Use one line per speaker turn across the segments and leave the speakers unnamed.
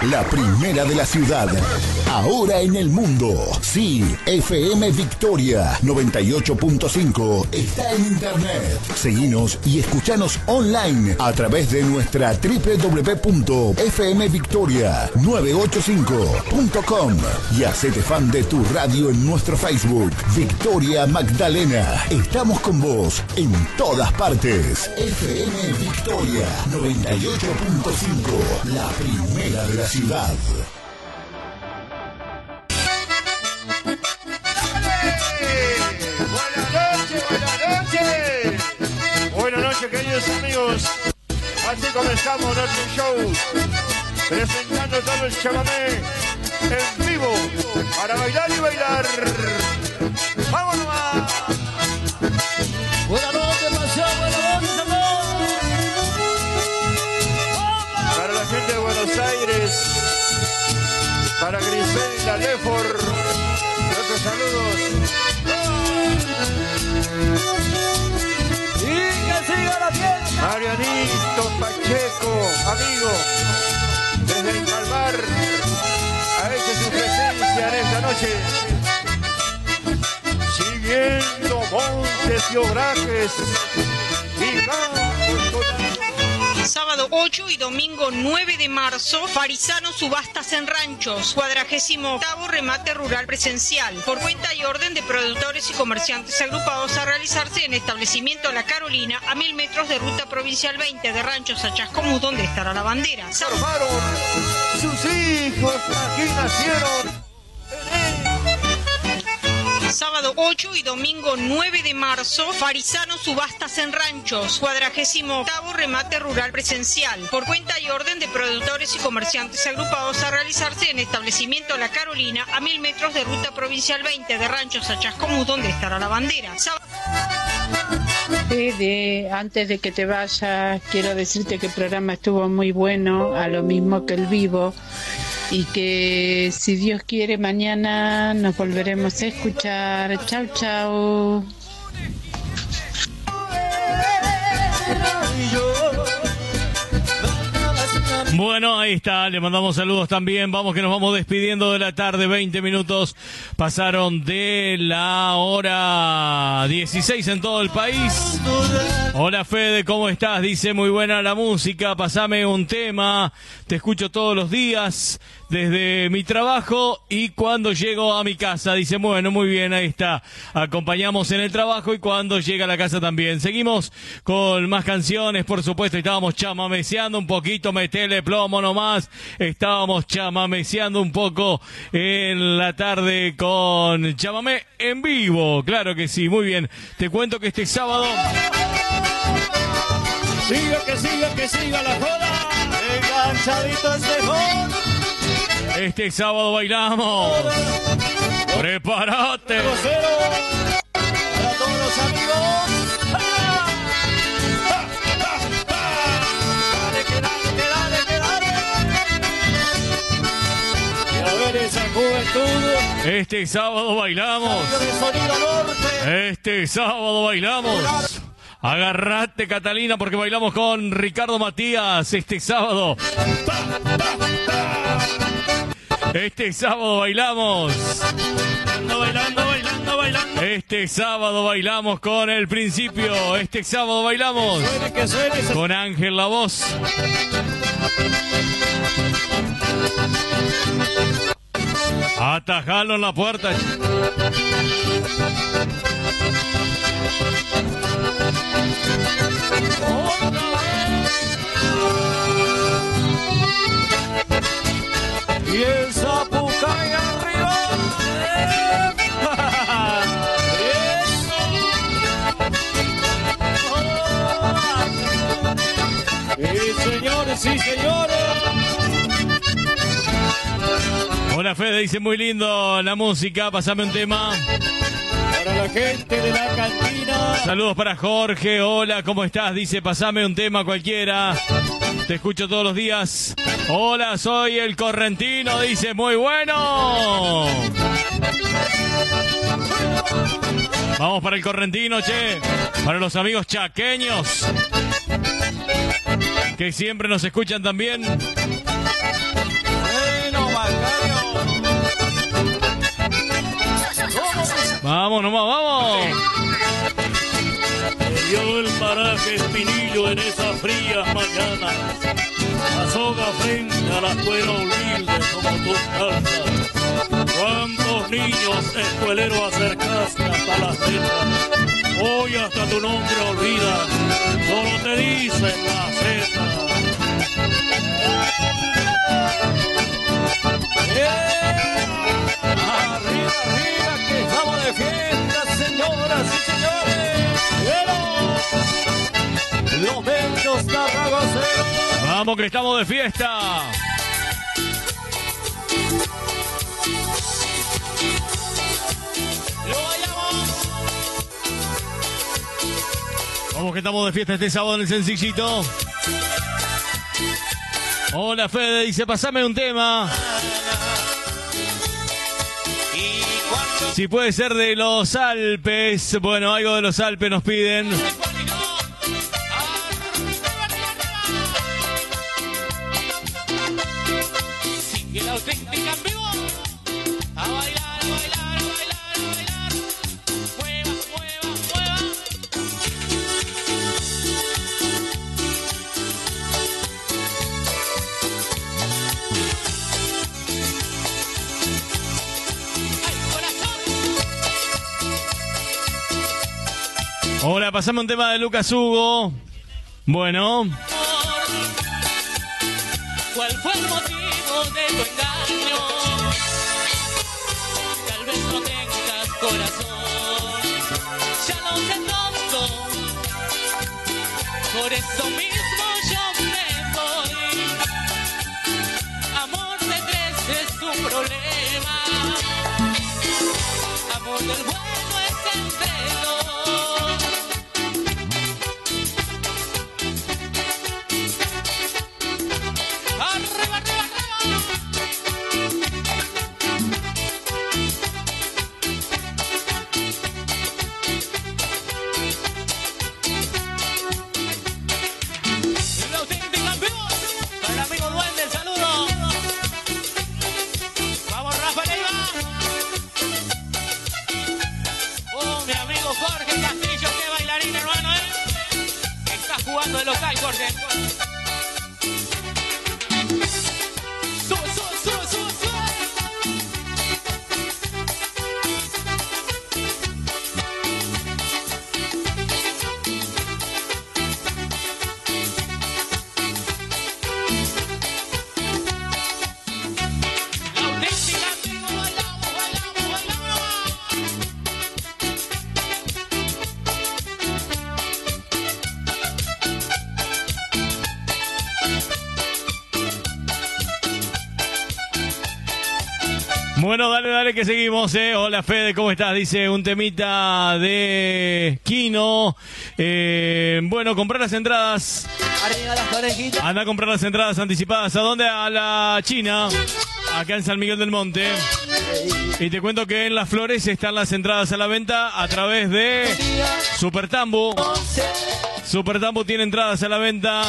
la primera de la ciudad. Ahora en el mundo. Sí, FM Victoria 98.5 está en internet. Seguinos y escuchanos online a través de nuestra www.fmvictoria985.com y hacete fan de tu radio en nuestro Facebook, Victoria Magdalena. Estamos con vos en todas partes. FM Victoria 98.5, la primera de la ciudad.
Buenas noches, queridos amigos. Así comenzamos nuestro show, presentando todo el chamamé en vivo para bailar y bailar. ¡Vamos nomás!
Buenas noches, pasión, buenas noches, amor.
Para la gente de Buenos Aires, para Griselda Lefort, nuestros saludos.
Y que siga la fiesta.
Marianito Pacheco, amigo, desde el Calvar, ha hecho su presencia en esta noche. Siguiendo montes y obrajes y campos totales.
Sábado 8 y domingo 9 de marzo, Farisano Subastas en Ranchos, 48º remate rural presencial, por cuenta y orden de productores y comerciantes agrupados a realizarse en establecimiento La Carolina, a 1000 metros de ruta provincial 20 de Ranchos a Chascomús, donde estará la bandera.
Formaron sus hijos, aquí nacieron.
Sábado 8 y domingo 9 de marzo, Farisano Subastas en Ranchos, 48º remate rural presencial, por cuenta y orden de productores y comerciantes agrupados a realizarse en establecimiento La Carolina, a 1000 metros de ruta provincial 20 de Ranchos a Chascomús, donde estará la bandera.
Fede, antes de que te vayas, quiero decirte que el programa estuvo muy bueno, a lo mismo que el vivo, y que si Dios quiere mañana nos volveremos a escuchar. Chau, chau.
Bueno, ahí está, le mandamos saludos también. Vamos que nos vamos despidiendo de la tarde, 20 minutos pasaron de la hora 16 en todo el país. Hola Fede, ¿cómo estás? Dice, muy buena la música, pasame un tema, te escucho todos los días desde mi trabajo y cuando llego a mi casa. Dice, bueno, muy bien, ahí está, acompañamos en el trabajo y cuando llega a la casa también. Seguimos con más canciones, por supuesto, estábamos chamameceando un poquito, metele plomo nomás, estábamos chamameceando un poco en la tarde con chamamé en vivo, claro que sí, muy bien. Te cuento que este sábado...
Que siga la joda. Enganchadito este joda.
Este sábado bailamos. ¡Prepárate!
Para todos los amigos. Dale. Y a ver esa juventud.
Este sábado bailamos. Este sábado bailamos. Agarrate, Catalina, porque bailamos con Ricardo Matías este sábado. Este sábado bailamos. Bailando. Este sábado bailamos con El Principio. Este sábado bailamos con Ángel La Voz. Atajalo en la puerta.
Y el Zapucay arriba. Sí, señores.
Hola Fede, dice muy lindo la música, pasame un tema.
Para la gente de la cantina.
Saludos para Jorge, hola, ¿cómo estás? Dice, pasame un tema cualquiera. Te escucho todos los días. Hola, soy el Correntino, dice, muy bueno. Vamos para el Correntino, che. Para los amigos chaqueños, que siempre nos escuchan también.
frente a la escuela humilde como tus calzas. Cuántos niños escueleros acercaste hasta las letras. Hoy hasta tu nombre olvidan, solo te dicen la Z.
Arriba, arriba, que estamos de fiesta, señoras y señores. Los bellos tarragoceros.
Vamos que estamos de fiesta. Vamos que estamos de fiesta este sábado en el Sencillito. Hola Fede, dice, pasame un tema. Si puede ser de los Alpes. Bueno, algo de los Alpes nos piden.
Sigue la auténtica en vivo. A bailar, a bailar, a bailar, a bailar. Mueva, mueva, mueva.
Hola, pasame un tema de Lucas Hugo. Bueno.
¿Cuál fue el motivo de tu engaño? Tal vez no tengas corazón. Ya lo sé todo. Por eso mismo yo me voy. Amor de tres es un problema. Amor del bueno es entre dos. Arriba, arriba, arriba. La auténtica en vivo. Para el amigo Duende, el saludo. Vamos, Rafa Leiva. Oh, mi amigo Jorge Castillo, qué bailarín, hermano, Está jugando de local, Jorge. Sube, sube, sube, sube, sube. La auténtica en vivo, bailamos, bailamos, bailamos.
Bueno, dale, dale que seguimos, Hola Fede, ¿cómo estás? Dice un temita de Kino. Bueno, comprar las entradas.
Arriba las orejitas.
Anda a comprar las entradas anticipadas. ¿A dónde? A la China, acá en San Miguel del Monte. Y te cuento que en Las Flores están las entradas a la venta a través de Super Tambo. Super Tambo tiene entradas a la venta.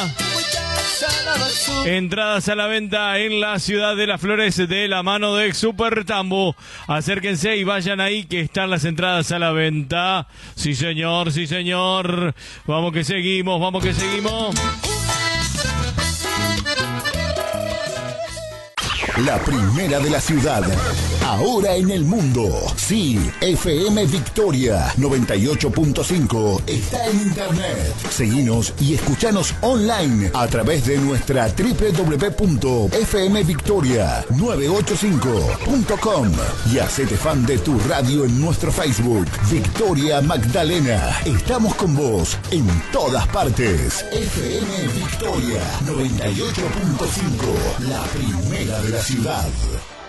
Entradas a la venta en la ciudad de Las Flores de la mano de Super Tambo. Acérquense y vayan ahí que están las entradas a la venta. Sí señor, sí señor. Vamos que seguimos, vamos que seguimos.
La primera de la ciudad, ahora en el mundo. Sí, FM Victoria 98.5 está en internet. Seguinos y escuchanos online a través de nuestra www.fmvictoria985.com y hacete fan de tu radio en nuestro Facebook, Victoria Magdalena. Estamos con vos en todas partes. FM Victoria 98.5, la primera de la ciudad.